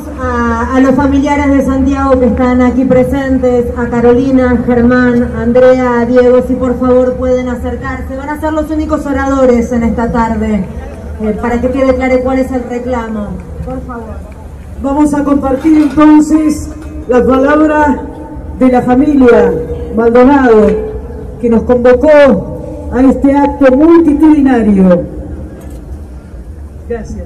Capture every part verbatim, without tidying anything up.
a, a los familiares de Santiago que están aquí presentes, a Carolina, Germán, Andrea, Diego, si por favor pueden acercarse. Van a ser los únicos oradores en esta tarde, eh, para que quede claro cuál es el reclamo. Por favor. Vamos a compartir entonces la palabra de la familia Maldonado, que nos convocó a este acto multitudinario. Gracias.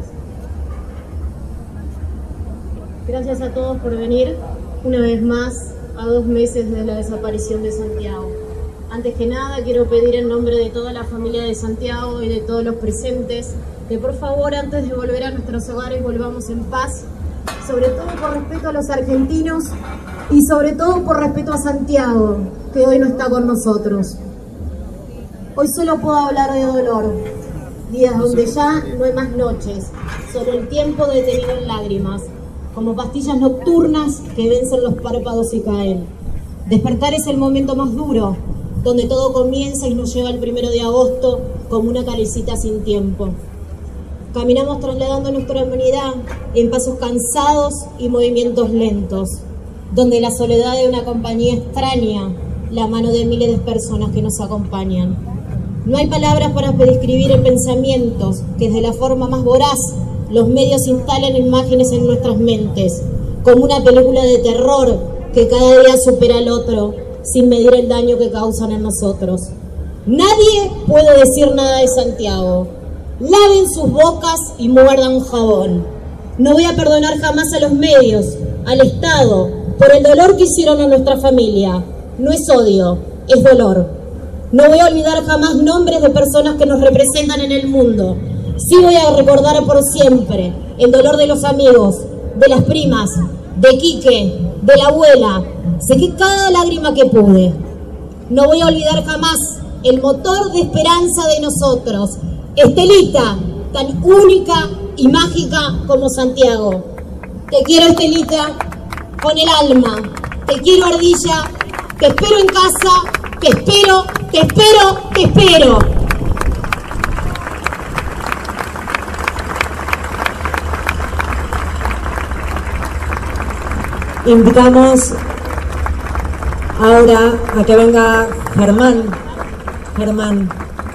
Gracias a todos por venir una vez más a dos meses de la desaparición de Santiago. Antes que nada quiero pedir en nombre de toda la familia de Santiago y de todos los presentes que por favor antes de volver a nuestros hogares volvamos en paz, sobre todo por respeto a los argentinos y sobre todo por respeto a Santiago, que hoy no está con nosotros. Hoy solo puedo hablar de dolor, días donde ya no hay más noches, solo el tiempo detenido en lágrimas, como pastillas nocturnas que vencen los párpados y caen. Despertar es el momento más duro, donde todo comienza y nos lleva el primero de agosto como una calecita sin tiempo. Caminamos trasladando nuestra humanidad en pasos cansados y movimientos lentos, donde la soledad de una compañía extraña la mano de miles de personas que nos acompañan. No hay palabras para describir en pensamientos que desde la forma más voraz los medios instalan imágenes en nuestras mentes, como una película de terror que cada día supera al otro sin medir el daño que causan en nosotros. Nadie puede decir nada de Santiago. Laven sus bocas y muerdan jabón. No voy a perdonar jamás a los medios, al Estado, por el dolor que hicieron a nuestra familia. No es odio, es dolor. No voy a olvidar jamás nombres de personas que nos representan en el mundo. Sí voy a recordar por siempre el dolor de los amigos, de las primas, de Quique, de la abuela. Sequé cada lágrima que pude. No voy a olvidar jamás el motor de esperanza de nosotros, Estelita, tan única y mágica como Santiago. Te quiero, Estelita, con el alma. Te quiero, Ardilla. Te espero en casa. Te espero, te espero, te espero. Invitamos ahora a que venga Germán. Germán.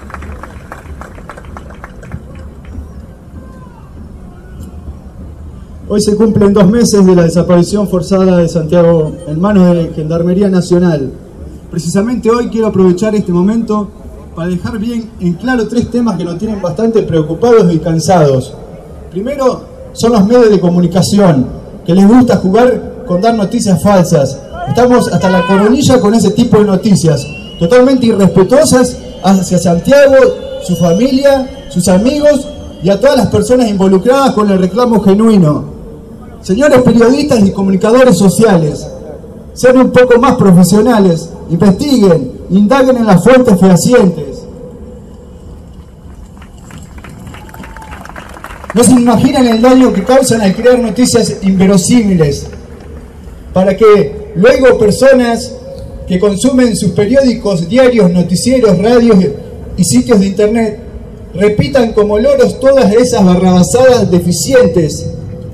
Hoy se cumplen dos meses de la desaparición forzada de Santiago en manos de la Gendarmería Nacional. Precisamente hoy quiero aprovechar este momento para dejar bien en claro tres temas que nos tienen bastante preocupados y cansados. Primero, son los medios de comunicación, que les gusta jugar con dar noticias falsas. Estamos hasta la coronilla con ese tipo de noticias, totalmente irrespetuosas hacia Santiago, su familia, sus amigos y a todas las personas involucradas con el reclamo genuino. Señores periodistas y comunicadores sociales, sean un poco más profesionales, investiguen, indaguen en las fuentes fehacientes. No se imaginan el daño que causan al crear noticias inverosímiles, para que luego personas que consumen sus periódicos, diarios, noticieros, radios y sitios de internet repitan como loros todas esas barrabasadas deficientes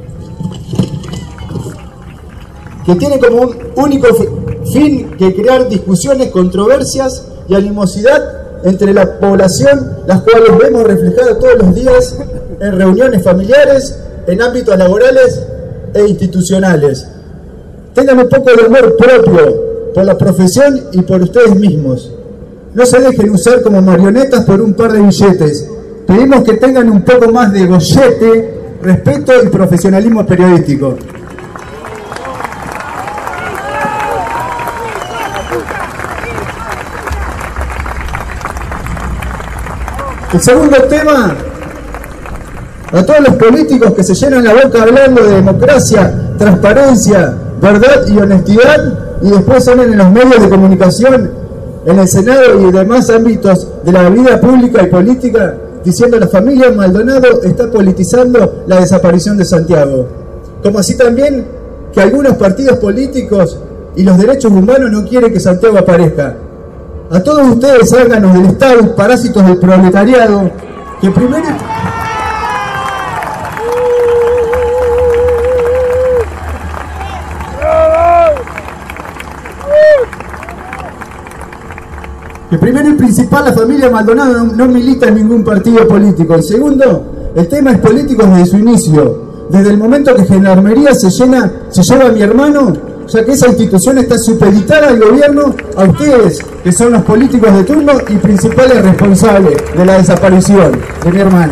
que tienen como un único fin que crear discusiones, controversias y animosidad entre la población, las cuales vemos reflejadas todos los días en reuniones familiares, en ámbitos laborales e institucionales. Tengan un poco de amor propio por la profesión y por ustedes mismos. No se dejen usar como marionetas por un par de billetes. Pedimos que tengan un poco más de gollete, respeto y profesionalismo periodístico. El segundo tema, a todos los políticos que se llenan la boca hablando de democracia, transparencia, verdad y honestidad, y después salen en los medios de comunicación, en el Senado y demás ámbitos de la vida pública y política, diciendo la familia Maldonado está politizando la desaparición de Santiago. Como así también que algunos partidos políticos y los derechos humanos no quieren que Santiago aparezca. A todos ustedes, órganos del Estado, parásitos del proletariado, que primero... Que primero y principal, la familia Maldonado no, no milita en ningún partido político. El segundo, el tema es político desde su inicio. Desde el momento que Gendarmería se llena, se lleva a mi hermano, ya que esa institución está supeditada al gobierno, a ustedes, que son los políticos de turno y principales responsables de la desaparición de mi hermano.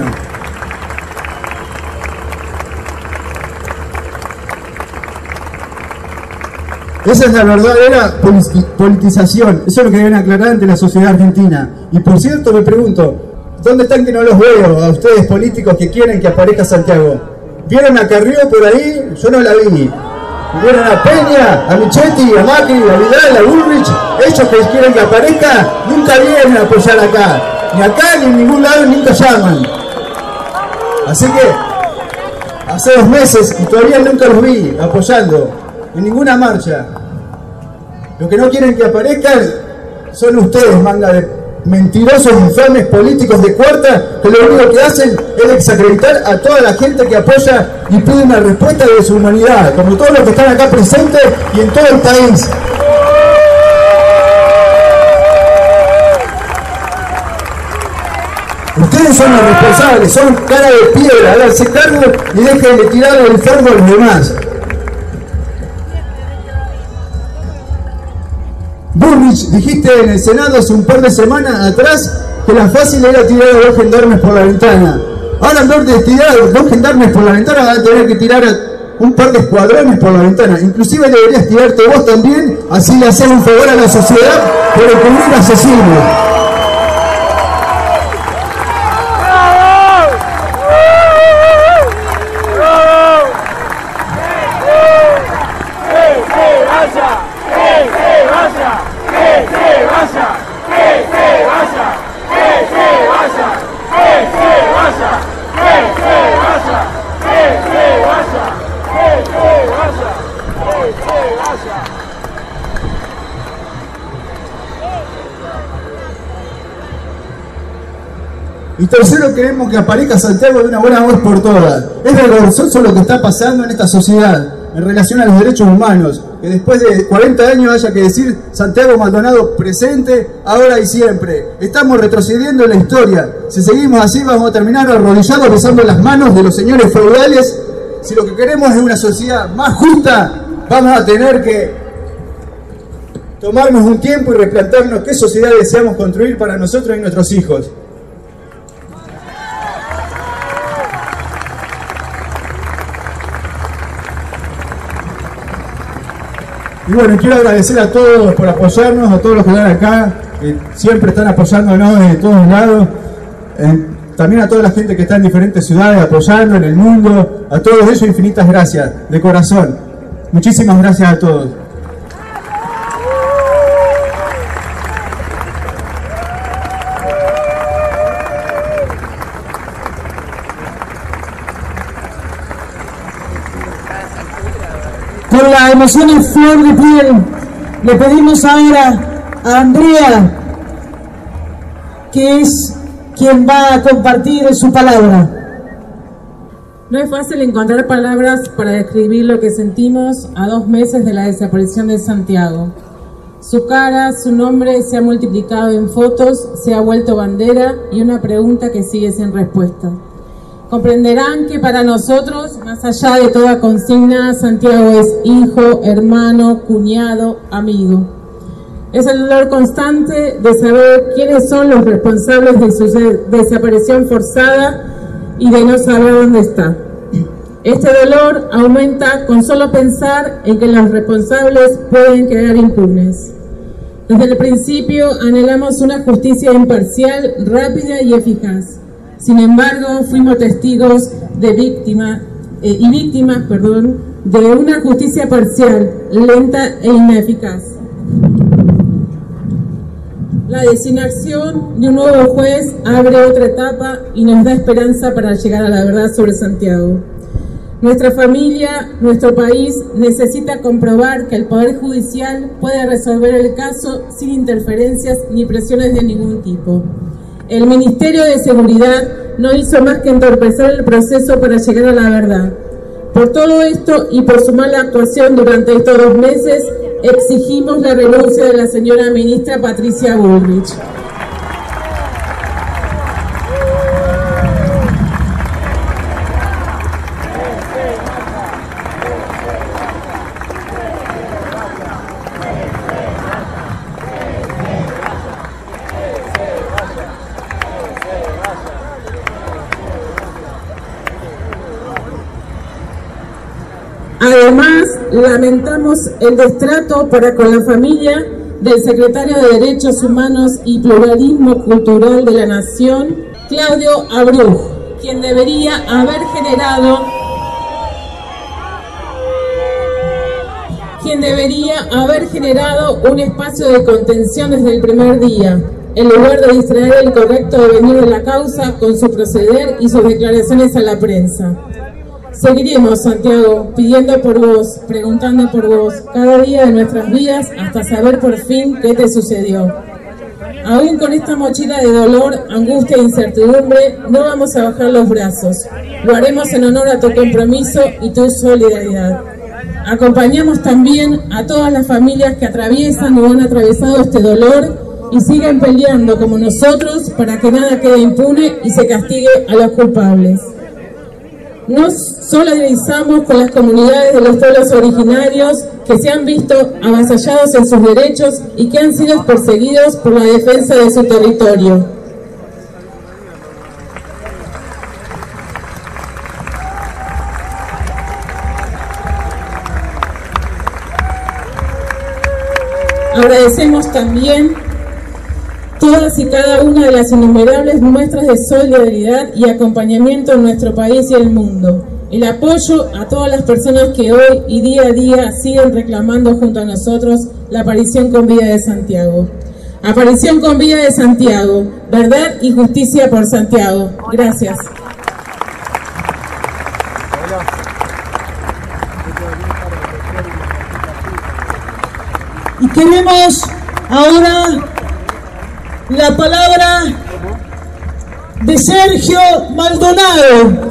Esa es la verdadera politización, eso es lo que deben aclarar ante la sociedad argentina. Y por cierto, me pregunto, ¿dónde están que no los veo a ustedes políticos que quieren que aparezca Santiago? ¿Vieron a Carrió por ahí? Yo no la vi. ¿Vieron a Peña, a Michetti, a Macri, a Vidal, a Bullrich? Ellos que quieren que aparezca nunca vienen a apoyar acá. Ni acá ni en ningún lado nunca llaman. Así que hace dos meses y todavía nunca los vi apoyando en ninguna marcha. Lo que no quieren que aparezcan son ustedes, manga de mentirosos, infames políticos de cuarta, que lo único que hacen es desacreditar a toda la gente que apoya y pide una respuesta de su humanidad, como todos los que están acá presentes y en todo el país. Ustedes son los responsables, son cara de piedra, háganse cargo y dejen de tirar el enfermo a los demás. Bullrich, dijiste en el Senado hace un par de semanas atrás que la fácil era tirar a dos gendarmes por la ventana. Ahora en vez de tirar a dos gendarmes por la ventana van a tener que tirar a un par de escuadrones por la ventana. Inclusive deberías tirarte vos también, así le haces un favor a la sociedad por encubrir asesinos. Y tercero, queremos que aparezca Santiago de una buena vez por todas. Es vergonzoso lo que está pasando en esta sociedad en relación a los derechos humanos, que después de cuarenta años haya que decir Santiago Maldonado presente, ahora y siempre. Estamos retrocediendo en la historia. Si seguimos así vamos a terminar arrodillados besando las manos de los señores feudales. Si lo que queremos es una sociedad más justa, vamos a tener que tomarnos un tiempo y replantearnos qué sociedad deseamos construir para nosotros y nuestros hijos. Y bueno, quiero agradecer a todos por apoyarnos, a todos los que están acá, que siempre están apoyándonos de todos lados. Eh, también a toda la gente que está en diferentes ciudades apoyando en el mundo. A todos ellos infinitas gracias, de corazón. Muchísimas gracias a todos. Con la emoción en flor de piel, le pedimos ahora a Andrea, que es quien va a compartir su palabra. No es fácil encontrar palabras para describir lo que sentimos a dos meses de la desaparición de Santiago. Su cara, su nombre se ha multiplicado en fotos, se ha vuelto bandera y una pregunta que sigue sin respuesta. Comprenderán que para nosotros, más allá de toda consigna, Santiago es hijo, hermano, cuñado, amigo. Es el dolor constante de saber quiénes son los responsables de su desaparición forzada y de no saber dónde está. Este dolor aumenta con solo pensar en que los responsables pueden quedar impunes. Desde el principio anhelamos una justicia imparcial, rápida y eficaz. Sin embargo, fuimos testigos de víctimas eh, y víctimas, perdón, de una justicia parcial, lenta e ineficaz. La designación de un nuevo juez abre otra etapa y nos da esperanza para llegar a la verdad sobre Santiago. Nuestra familia, nuestro país, necesita comprobar que el Poder Judicial puede resolver el caso sin interferencias ni presiones de ningún tipo. El Ministerio de Seguridad no hizo más que entorpecer el proceso para llegar a la verdad. Por todo esto y por su mala actuación durante estos dos meses, exigimos la renuncia de la señora ministra Patricia Bullrich. Además, lamentamos el destrato para con la familia del secretario de Derechos Humanos y Pluralismo Cultural de la Nación, Claudio Abruj, quien debería haber generado, quien debería haber generado un espacio de contención desde el primer día, en lugar de distraer el correcto devenir de la causa con su proceder y sus declaraciones a la prensa. Seguiremos, Santiago, pidiendo por vos, preguntando por vos, cada día de nuestras vidas hasta saber por fin qué te sucedió. Aún con esta mochila de dolor, angustia e incertidumbre, no vamos a bajar los brazos. Lo haremos en honor a tu compromiso y tu solidaridad. Acompañamos también a todas las familias que atraviesan o han atravesado este dolor y siguen peleando como nosotros para que nada quede impune y se castigue a los culpables. Nos solidarizamos con las comunidades de los pueblos originarios que se han visto avasallados en sus derechos y que han sido perseguidos por la defensa de su territorio. Agradecemos también todas y cada una de las innumerables muestras de solidaridad y acompañamiento en nuestro país y el mundo. El apoyo a todas las personas que hoy y día a día siguen reclamando junto a nosotros la aparición con vida de Santiago. Aparición con vida de Santiago, verdad y justicia por Santiago. Gracias. Y queremos ahora la palabra de Sergio Maldonado.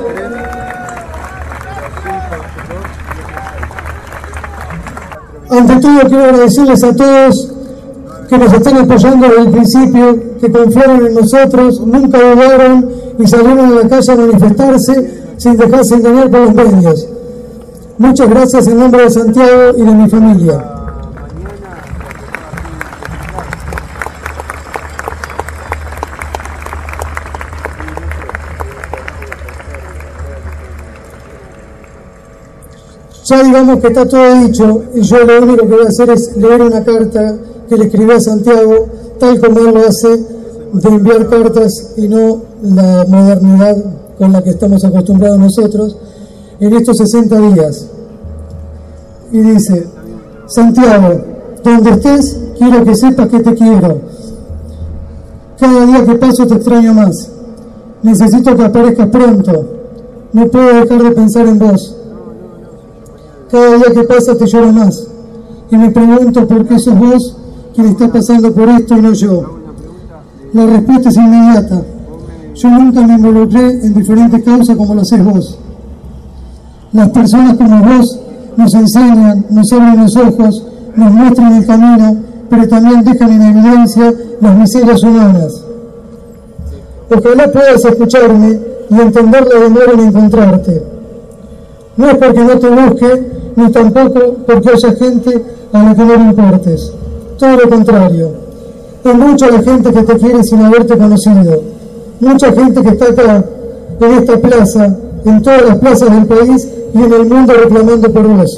Ante todo quiero agradecerles a todos que nos están apoyando desde el principio, que confiaron en nosotros, nunca dudaron y salieron a la calle a manifestarse sin dejarse engañar por los medios. Muchas gracias en nombre de Santiago y de mi familia. Ya digamos que está todo dicho y yo lo único que voy a hacer es leer una carta que le escribí a Santiago, tal como él lo hace, de enviar cartas y no la modernidad con la que estamos acostumbrados nosotros, en estos sesenta días. Y dice: Santiago, donde estés, quiero que sepas que te quiero. Cada día que paso te extraño más. Necesito que aparezcas pronto. No puedo dejar de pensar en vos. Cada día que pasa te lloro más y me pregunto por qué sos vos quien está pasando por esto y no yo. La respuesta es inmediata. Yo nunca me involucré en diferentes causas como lo haces vos. Las personas como vos nos enseñan, nos abren los ojos, nos muestran el camino, pero también dejan en evidencia las miserias humanas. Ojalá puedas escucharme y entender la demora en encontrarte. No es porque no te busque, ni tampoco porque haya gente a la que no le importes. Todo lo contrario. Es mucha la gente que te quiere sin haberte conocido. Mucha gente que está acá, en esta plaza, en todas las plazas del país y en el mundo reclamando por vos.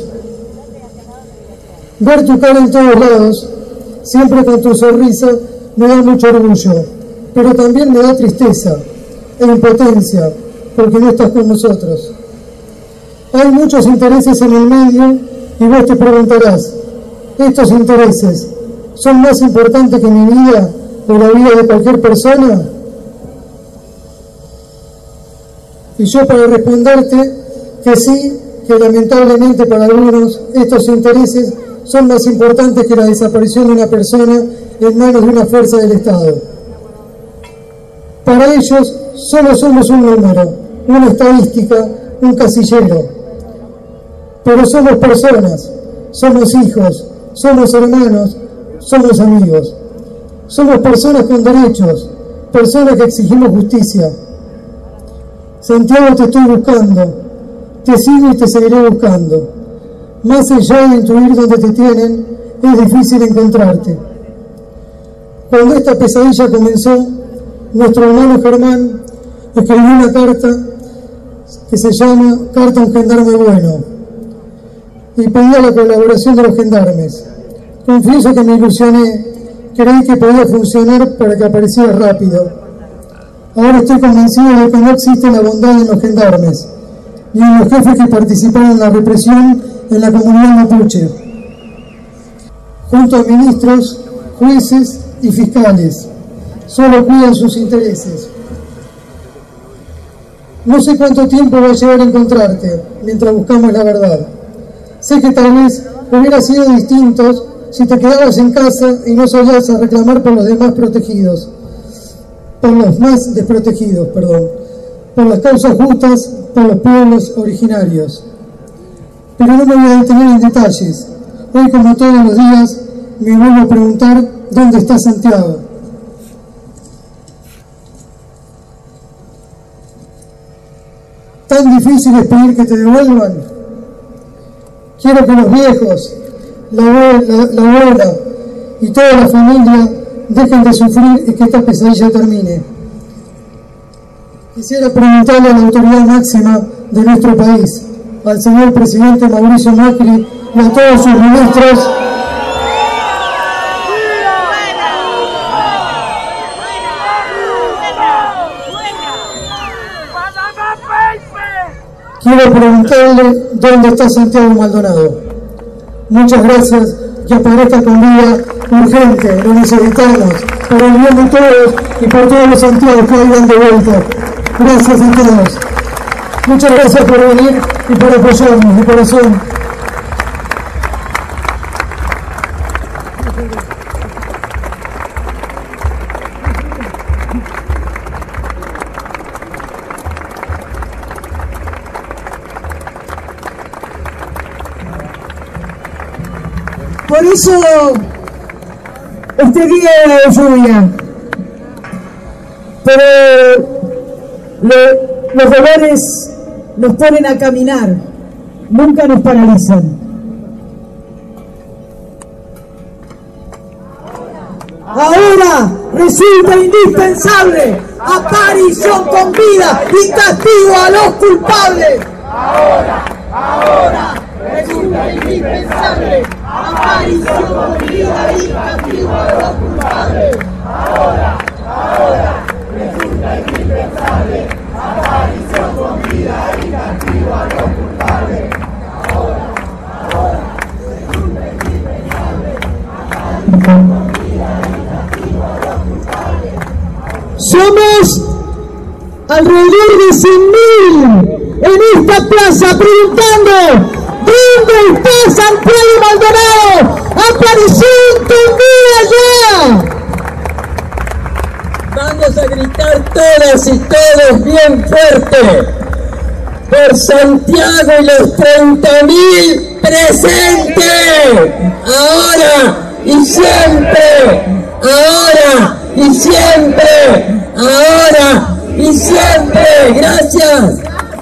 Ver tu cara en todos lados, siempre con tu sonrisa, me da mucho orgullo, pero también me da tristeza e impotencia, porque no estás con nosotros. Hay muchos intereses en el medio y vos te preguntarás, ¿estos intereses son más importantes que mi vida o la vida de cualquier persona? Y yo para responderte que sí, que lamentablemente para algunos estos intereses son más importantes que la desaparición de una persona en manos de una fuerza del Estado. Para ellos solo somos un número, una estadística, un casillero. Pero somos personas, somos hijos, somos hermanos, somos amigos. Somos personas con derechos, personas que exigimos justicia. Santiago, te estoy buscando, te sigo y te seguiré buscando. Más allá de intuir dónde te tienen, es difícil encontrarte. Cuando esta pesadilla comenzó, nuestro hermano Germán escribió una carta que se llama Carta a un gendarme bueno y pedía la colaboración de los gendarmes. Confieso que me ilusioné, creí que podía funcionar para que apareciera rápido. Ahora estoy convencido de que no existe la bondad en los gendarmes ni en los jefes que participaron en la represión en la comunidad mapuche, junto a ministros, jueces y fiscales. Solo cuidan sus intereses. No sé cuánto tiempo va a llevar a encontrarte mientras buscamos la verdad. Sé que tal vez hubiera sido distinto si te quedabas en casa y no salías a reclamar por los demás protegidos, por los más desprotegidos, perdón, por las causas justas, por los pueblos originarios. Pero no me voy a detener en detalles. Hoy, como todos los días, me vuelvo a preguntar dónde está Santiago. ¿Tan difícil es pedir que te devuelvan? Quiero que los viejos, la, la, la abuela y toda la familia dejen de sufrir y que esta pesadilla termine. Quisiera preguntarle a la autoridad máxima de nuestro país, al señor presidente Mauricio Macri y a todos sus ministros, quiero preguntarle dónde está Santiago Maldonado. Muchas gracias, que aparezca con vida urgente, lo necesitamos, por el bien de todos y por todos los Santiagos que hayan de vuelta. Gracias a todos. Muchas gracias por venir y por apoyarnos de corazón. Por eso, este día de lluvia, pero lo, los dolores nos ponen a caminar, nunca nos paralizan. Ahora resulta indispensable aparición con vida y castigo a los culpables. Ahora, ahora resulta indispensable aparición con vida y castigo a los culpables. Ahora, ahora resulta indispensable aparición con vida y castigo a los culpables. Ahora, ahora resulta indispensable aparición con vida y castigo a los culpables. Somos alrededor de cien mil en esta plaza preguntando: ¿dónde está Santiago Maldonado? ¡Aparición con vida ya! Vamos a gritar todas y todos bien fuerte por Santiago y los treinta mil presentes. Ahora y siempre, ahora y siempre, ahora y siempre. Gracias.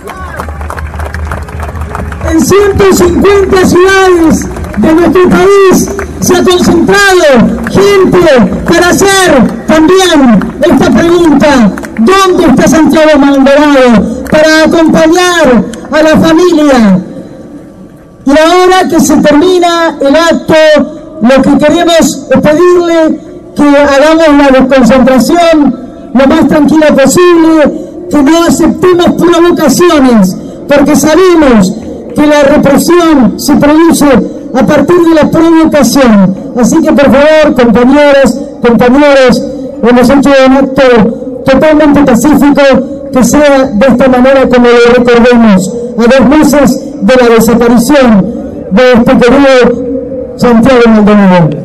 En ciento cincuenta ciudades de nuestro país se ha concentrado gente para hacer también esta pregunta: ¿dónde está Santiago Maldonado? Para acompañar a la familia. Y ahora que se termina el acto, lo que queremos es pedirle que hagamos la desconcentración lo más tranquila posible, que no aceptemos provocaciones, porque sabemos que la represión se produce a partir de la provocación. Así que, por favor, compañeras, compañeros, hemos hecho un acto totalmente pacífico, que sea de esta manera como lo recordemos, a dos meses de la desaparición de este querido Santiago Maldonado.